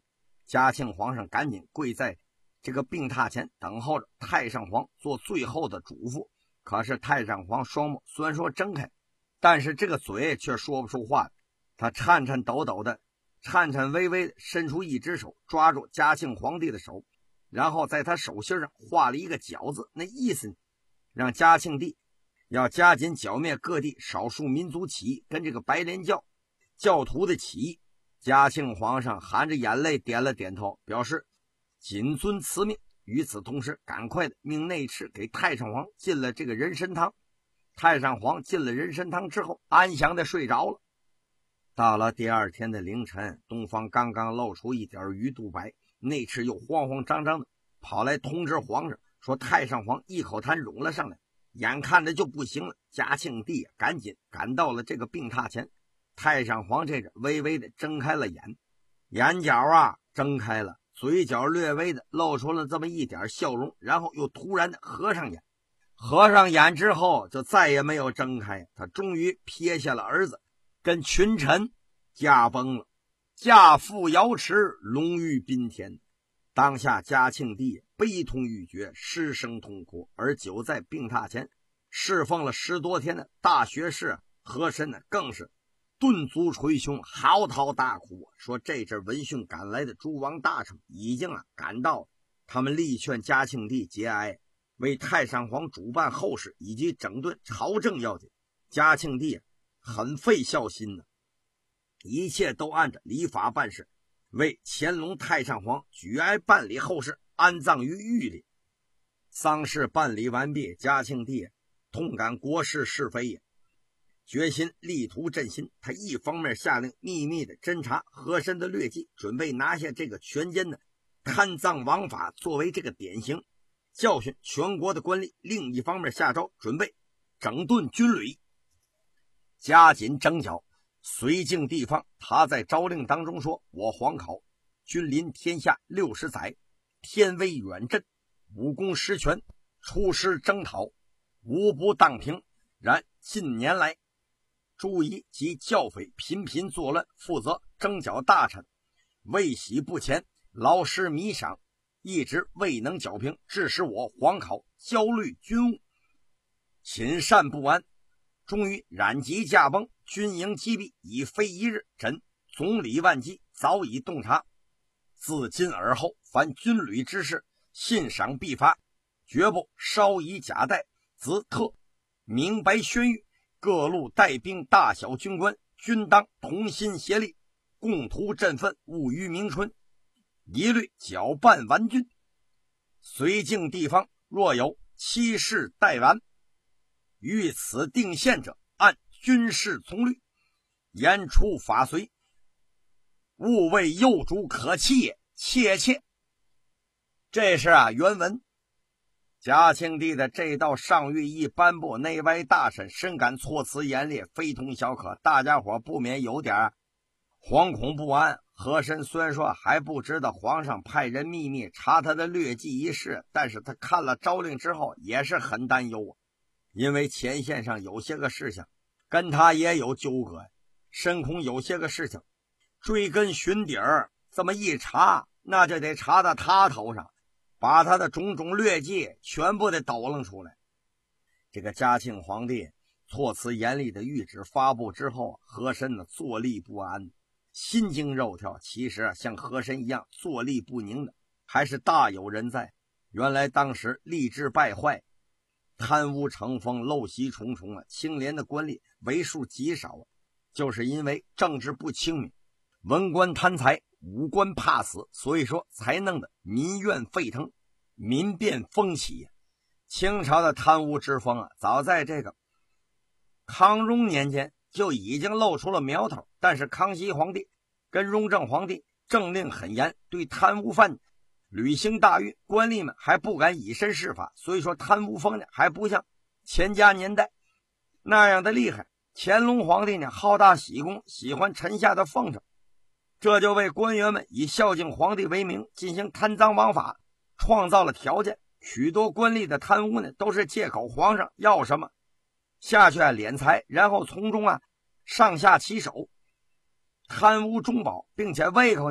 嘉庆皇上赶紧跪在这个病榻前，等候着太上皇做最后的嘱咐。可是太上皇双目虽然说睁开，但是这个嘴却说不出话来。他颤颤抖抖的，颤颤巍巍的伸出一只手，抓住嘉庆皇帝的手，然后在他手心上画了一个绞字，那意思让嘉庆帝要加紧剿灭各地少数民族起义跟这个白莲教教徒的起义。嘉庆皇上含着眼泪点了点头，表示谨遵此命。与此同时，赶快的命内侍给太上皇进了这个人参汤。太上皇进了人参汤之后，安详的睡着了。到了第二天的凌晨，东方刚刚露出一点鱼肚白，内侍又慌慌张张的跑来通知皇上，说太上皇一口痰涌了上来，眼看着就不行了。嘉庆帝啊，赶紧赶到了这个病榻前。太上皇这个微微的睁开了眼，眼角啊睁开了，嘴角略微的露出了这么一点笑容，然后又突然的合上眼。合上眼之后就再也没有睁开，他终于撇下了儿子，跟群臣驾崩了。驾赴瑶池，龙于宾天。当下嘉庆帝悲痛欲绝，失声痛哭。而久在病榻前侍奉了十多天的大学士和珅呢，更是顿足捶胸，嚎啕大哭，说这阵闻讯赶来的诸王大臣已经啊赶到了，他们力劝嘉庆帝节哀，为太上皇主办后事以及整顿朝政要紧。嘉庆帝很费孝心呢，一切都按着礼法办事，为乾隆太上皇举哀办理后事，安葬于御里。丧事办理完毕，嘉庆帝痛感国事是非也，决心力图振兴。他一方面下令秘密的侦查和珅的劣迹，准备拿下这个权奸的贪赃枉法作为这个典型，教训全国的官吏；另一方面下诏准备整顿军旅，加紧征剿绥靖地方。他在诏令当中说，我皇考君临天下六十载，天威远震，武功实权，出师征讨，无不当平。然近年来诸夷及教匪频频作乱，负责征剿大臣未喜不前，劳师弥赏，一直未能剿平，致使我皇考焦虑军务，寝善不安，终于染疾驾崩，军营击毙，已非一日。朕总理万机，早已洞察，自今而后凡军旅之事，信赏必发，绝不稍以假待。兹特明白宣谕，各路带兵大小军官均当同心协力，共图振奋，务于明春，一律搅拌完军。绥靖地方若有欺事待完，于此定县者，按军事从律，严处法绥，勿为幼主可欺也，切切。这是啊原文。嘉庆帝的这道上谕一颁布，内外大臣深感措辞严厉，非同小可，大家伙不免有点惶恐不安。和珅虽然说还不知道皇上派人秘密查他的劣迹一事，但是他看了诏令之后也是很担忧啊，因为前线上有些个事情跟他也有纠葛，深恐有些个事情追根寻底儿，这么一查那就得查到他头上，把他的种种劣迹全部得抖楞出来。这个嘉庆皇帝措辞严厉的谕旨发布之后，和珅呢坐立不安，心惊肉跳。其实像和珅一样坐立不宁的还是大有人在。原来当时吏治败坏，贪污成风，陋习重重啊，清廉的官吏为数极少啊，就是因为政治不清明，文官贪财，武官怕死，所以说才弄得民怨沸腾，民变风起。清朝的贪污之风啊，早在这个康雍年间就已经露出了苗头，但是康熙皇帝跟雍正皇帝政令很严，对贪污犯履行大狱，官吏们还不敢以身试法，所以说贪污风呢还不像乾嘉年代那样的厉害。乾隆皇帝呢好大喜功，喜欢臣下的奉承，这就为官员们以孝敬皇帝为名进行贪赃枉法创造了条件。许多官吏的贪污呢都是借口皇上要什么下去啊敛财，然后从中啊上下其手，贪污中饱，并且胃口呢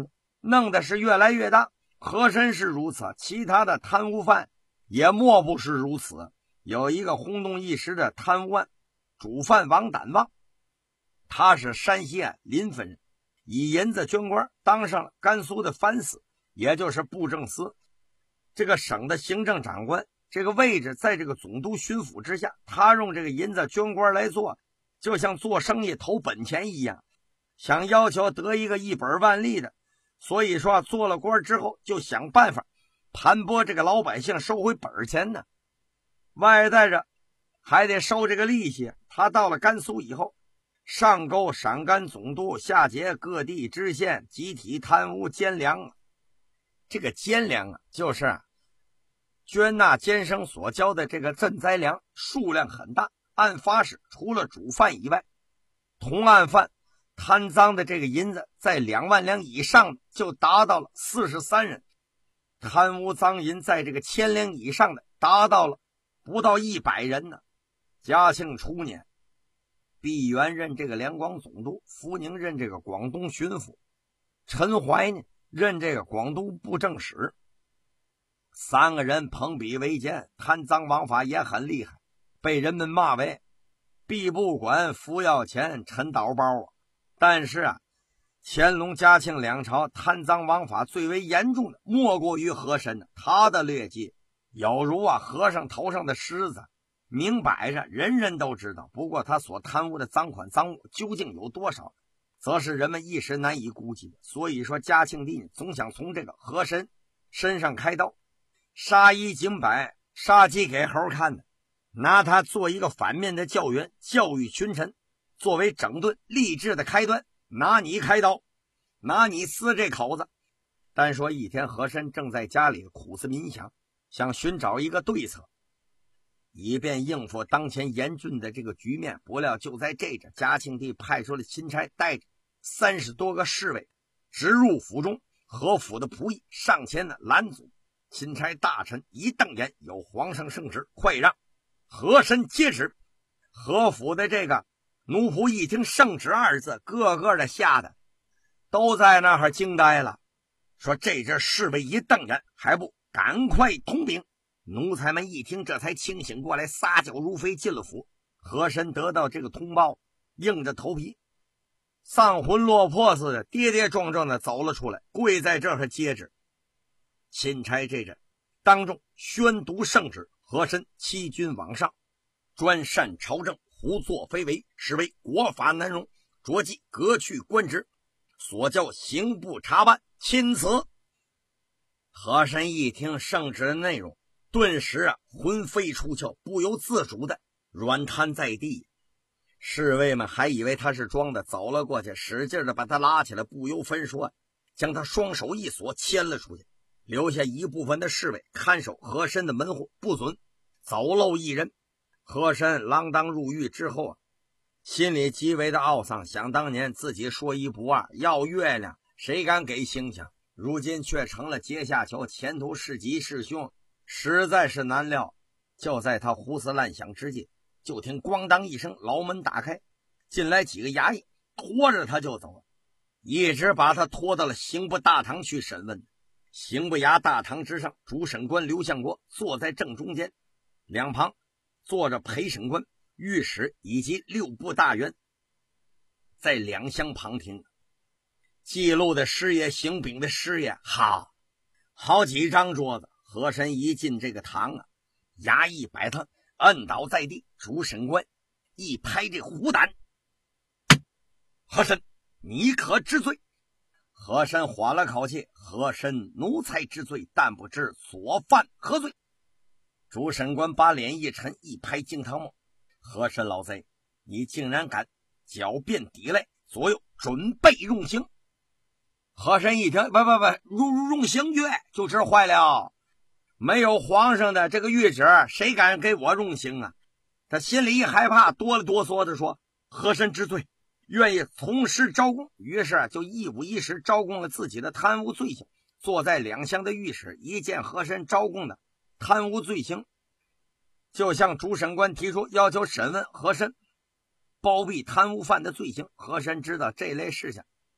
弄的是越来越大。和珅是如此，其他的贪污犯也莫不是如此。有一个轰动一时的贪污案，主犯王胆旺，他是山西安临汾人，以银子捐官，当上了甘肃的藩司，也就是布政司，这个省的行政长官。这个位置在这个总督巡抚之下，他用这个银子捐官来做，就像做生意投本钱一样，想要求得一个一本万利的。所以说做了官之后，就想办法盘剥这个老百姓，收回本钱呢。外带着还得收这个利息。他到了甘肃以后，上沟陕甘总督，下节各地知县，集体贪污监粮。这个监粮啊，就是捐纳监生所交的这个赈灾粮，数量很大。按发誓，除了主犯以外，同案犯贪赃的这个银子在两万两以上就达到了四十三人，贪污赃银在这个千两以上的达到了不到一百人呢。嘉庆初年，毕沅任这个两广总督，福宁任这个广东巡抚，陈怀呢任这个广东布政使，三个人朋比为奸，贪赃枉法也很厉害，被人们骂为毕不管服要钱陈倒包啊。但是啊，乾隆嘉庆两朝贪赃枉法最为严重的莫过于和珅的，他的劣迹有如啊和尚头上的虱子，明摆着人人都知道。不过他所贪污的赃款赃物究竟有多少，则是人们一时难以估计的。所以说嘉庆帝总想从这个和珅身上开刀，杀一儆百，杀鸡给猴看的，拿他做一个反面的教员，教育群臣，作为整顿励志的开端，拿你开刀，拿你撕这口子。单说一天，和珅正在家里苦思冥想，想寻找一个对策，以便应付当前严峻的这个局面。不料就在这阵，嘉庆帝派出了钦差，带着三十多个侍卫直入府中。和府的仆役上前的拦阻，钦差大臣一瞪眼，有皇上圣旨，快让！和珅接旨。和府的这个奴仆一听圣旨二字，个个的吓得都在那儿惊呆了，说这阵侍卫一瞪眼，还不赶快通禀。奴才们一听，这才清醒过来，撒脚如飞进了府。和珅得到这个通报，硬着头皮丧魂落魄似的跌跌撞撞的走了出来，跪在这儿接旨。钦差这阵当众宣读圣旨，和珅欺君罔上，专擅朝政，胡作非为，实为国法难容，着即革去官职，所教刑部查办，钦此。和珅一听圣旨的内容，顿时啊魂飞出窍，不由自主的软瘫在地。侍卫们还以为他是装的，走了过去，使劲的把他拉起来，不由分说将他双手一锁，牵了出去，留下一部分的侍卫看守和珅的门户，不准走漏一人。和珅锒铛入狱之后啊，心里极为的懊丧，想当年自己说一不二，要月亮谁敢给星星，如今却成了阶下囚，前途是吉是凶，实在是难料。就在他胡思乱想之际，就听咣当一声，牢门打开，进来几个衙役，拖着他就走，一直把他拖到了刑部大堂去审问。刑部衙大堂之上，主审官刘相国坐在正中间，两旁坐着陪审官、御史以及六部大员，在两厢旁听。记录的师爷、刑柄的师爷，好好几张桌子。和珅一进这个堂啊，衙役摆他摁倒在地，主审官一拍这虎胆，和珅，你可知罪？和珅缓了口气，和珅奴才知罪，但不知所犯何罪。主审官把脸一沉，一拍惊堂木，和珅老贼，你竟然敢狡辩抵赖，左右准备用刑。和珅一听，不不不，用用刑去就知坏了，没有皇上的这个谕旨，谁敢给我用刑啊？他心里一害怕，哆里哆嗦的说，和珅知罪，愿意从实招供。于是就一五一十招供了自己的贪污罪行。坐在两厢的御史一见和珅招供的贪污罪行，就向主审官提出要求审问和珅包庇贪污犯的罪行。和珅知道这类事情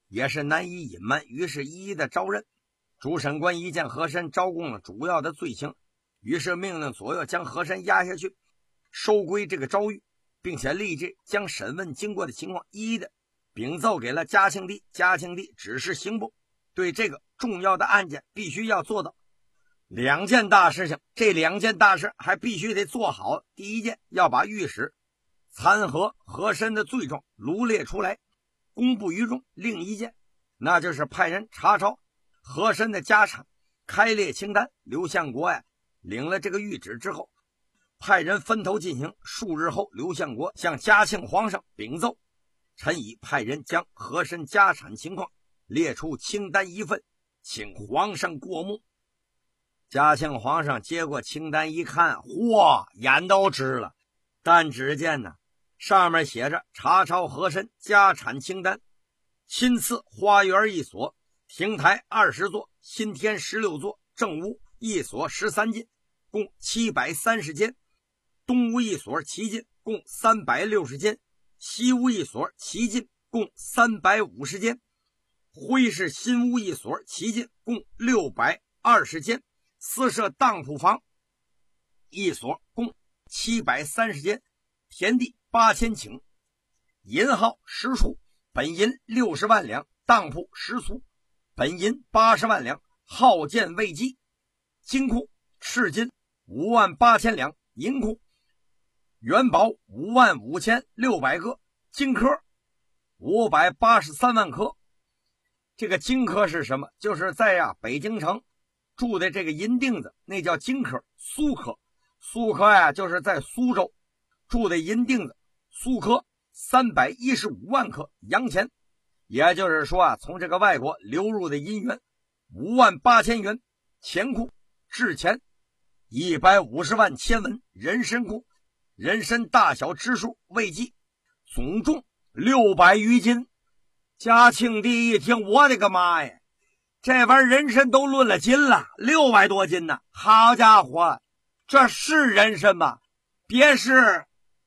也是难以隐瞒，于是一一的招认。主审官一见和珅招供了主要的罪行，于是命令左右将和珅押下去，收归这个诏狱，并且立即将审问经过的情况一一的禀奏给了嘉庆帝。嘉庆帝指示刑部对这个重要的案件必须要做到两件大事情，这两件大事还必须得做好。第一件，要把御史参劾和珅的罪状罗列出来，公布于众；另一件，那就是派人查抄和珅的家产，开列清单。刘相国呀，领了这个谕旨之后，派人分头进行。数日后，刘相国向嘉庆皇上禀奏，臣已派人将和珅家产情况列出清单一份，请皇上过目。嘉庆皇上接过清单一看，嚯，眼都直了。但只见呢，上面写着查抄和珅家产清单，亲赐花园一所，亭台二十座，新天十六座，正屋一所十三进，共七百三十间；东屋一所七进，共三百六十间；西屋一所七进，共三百五十间；徽市新屋一所七进，共六百二十间；私设当铺房一所，共七百三十间；田地八千顷，银号十处，本银六十万两，当铺十簇，本银八十万两，号件未计；金库赤金五万八千两，银库元宝五万五千六百个，金科五百八十三万颗。这个金科是什么？就是在呀、啊、北京城住的这个银锭子，那叫金科。苏科，苏科呀，就是在苏州住的银锭子，苏科三百一十五万颗洋钱，也就是说啊，从这个外国流入的银元五万八千元，钱库制钱一百五十万千文，人参库人参大小之数未计，总重六百余斤。嘉庆帝一听，我的个妈呀，这玩意儿人参都论了斤了，六百多斤呢！好家伙，这是人参吗？别是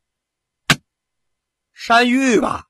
山芋吧？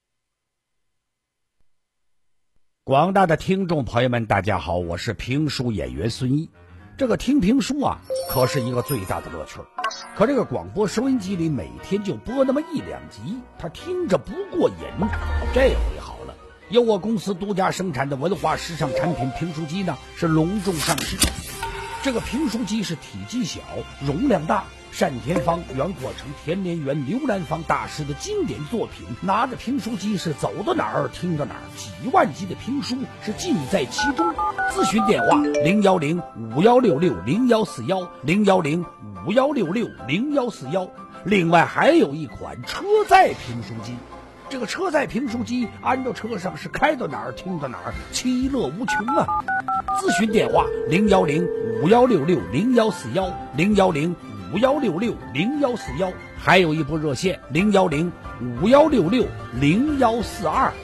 广大的听众朋友们，大家好，我是评书演员孙一。这个听评书啊，可是一个最大的乐趣。可这个广播收音机里每天就播那么一两集，他听着不过瘾。这回好了，由我公司独家生产的文化时尚产品评书机呢，是隆重上市。这个评书机是体积小，容量大，单田芳、袁阔成、田连元、刘兰芳大师的经典作品，拿着评书机是走到哪儿听到哪儿，几万集的评书是尽在其中。咨询电话零幺零五幺六六零幺四幺零幺零五幺六六零幺四幺。另外还有一款车载评书机，这个车载评书机安到车上是开到哪儿听到哪儿，其乐无穷啊！咨询电话零幺零五幺六六零幺四幺零幺零五幺六六零幺四幺，还有一部热线零幺零五幺六六零幺四二。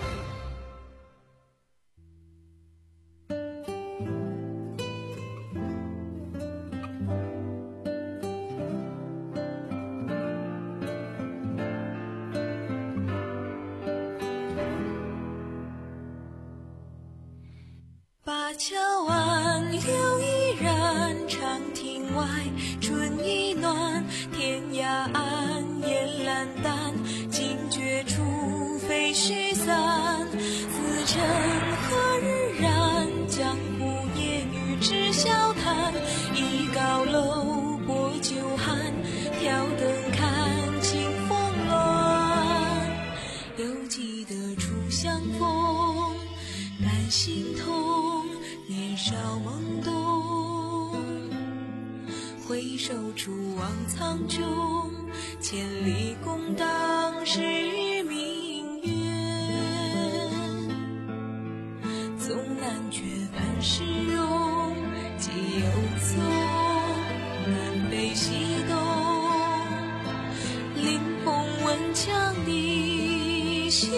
灞桥岸，柳依然，长亭外，春意暖。天涯岸，烟阑淡，惊觉处，飞絮散。此尘何日燃？江湖夜雨知晓叹。一高楼，拨酒酣，挑灯看清风乱。犹记得初相逢，感心痛。年少懵懂，回首处望苍穹，千里共当时明月。纵难却盼时容，既有踪，南北西东。临风闻羌笛，心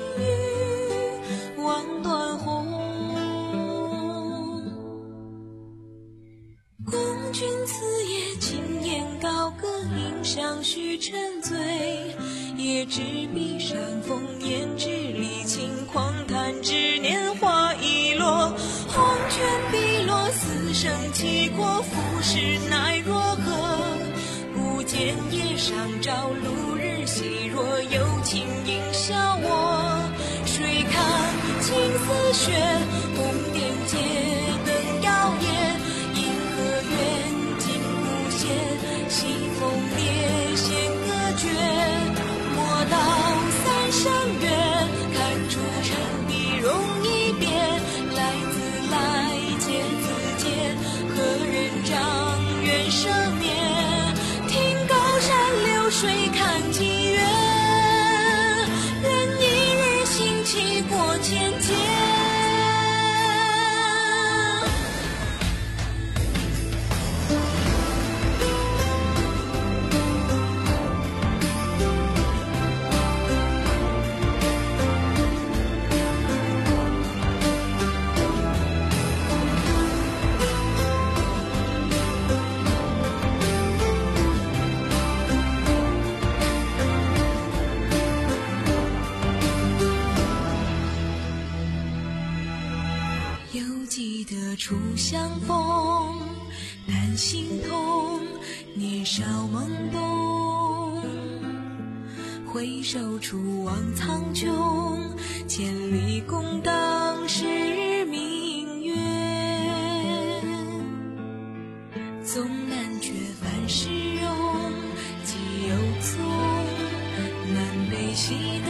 语望断鸿。公君此夜轻言高歌，应上须沉醉，也只比上风胭脂离情狂叹之年华已落。黄泉碧落四生起过，浮世奈若何？不见夜上照露日曦，若有情应笑我。谁看青丝雪，红点街灯摇曳，银河远近无限，西风烈线隔绝。莫道三生缘，看出尘碧容易变，来自来劫自劫，何人掌愿生眠？听高山流水看机缘，任一日兴起过千劫。初相逢，但心痛，年少懵懂。回首处望苍穹，千里共当时明月。纵难却凡事容，既有踪，南北西东。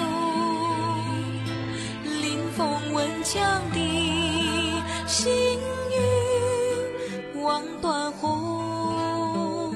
临风闻羌笛，心语望断鸿。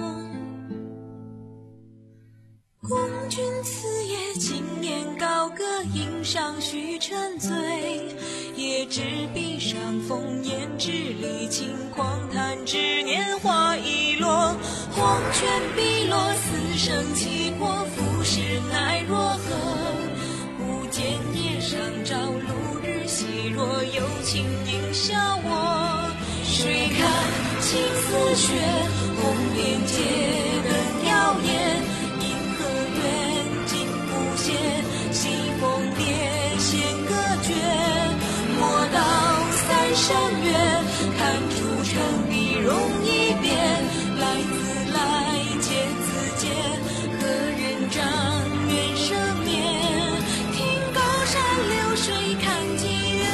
公君此夜轻言高歌，吟上须沉醉。也只比上风胭脂离情狂叹之年华已落。黄泉碧落四生起过，浮世奈若何？不见夜上照露日曦，若有情应笑我。谁看青丝雪，红莲街灯摇曳，银河远近无限，西风烈线隔绝。莫道三生缘，看出尘碧容易变，来自来劫自劫，何人掌愿生眠？听高山流水看机缘，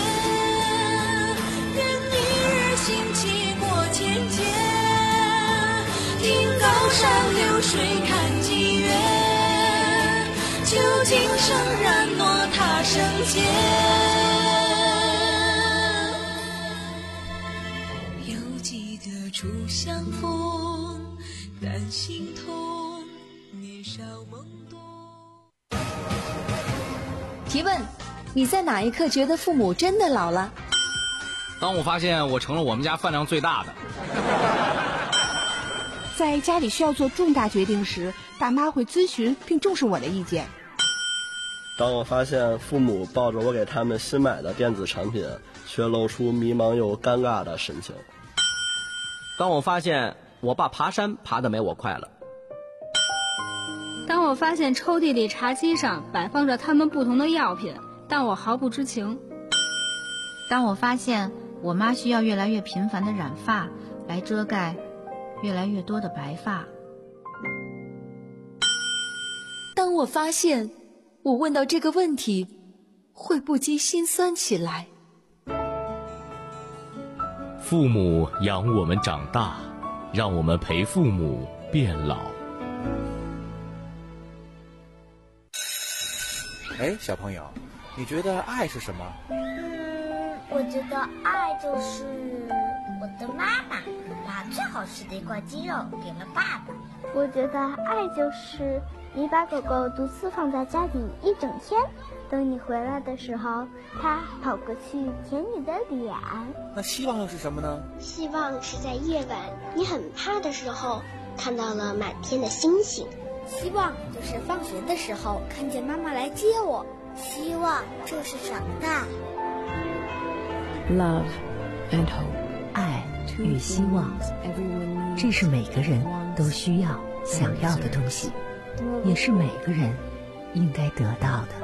任一日兴起过千劫。听高山流水看机缘，究竟生然诺他生劫。初相逢，但心痛，年少懵懂。 提问：你在哪一刻觉得父母真的老了？ 当我发现我成了我们家饭量最大的。 在家里需要做重大决定时，爸妈会咨询并重视我的意见。 当我发现父母抱着我给他们新买的电子产品，却露出迷茫又尴尬的神情。 当我发现我爸爬山爬得没我快了。 当我发现抽屉里茶几上摆放着他们不同的药品，但我毫不知情。 当我发现我妈需要越来越频繁的染发来遮盖越来越多的白发。 当我发现我问到这个问题会不禁心酸起来。 父母养我们长大，让我们陪父母变老。 哎，小朋友，你觉得爱是什么？ 嗯，我觉得爱就是我的妈妈把最好吃的一块鸡肉给了爸爸。 我觉得爱就是你把狗狗独自放在家里一整天，等你回来的时候，它跑过去舔你的脸。 那希望又是什么呢？ 希望是在夜晚你很怕的时候，看到了满天的星星。 希望就是放学的时候看见妈妈来接我。 希望就是长大。 Love and hope， 爱与希望，这是每个人都需要、想要的东西。 也是每个人应该得到的。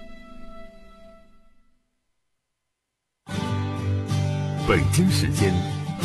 北京时间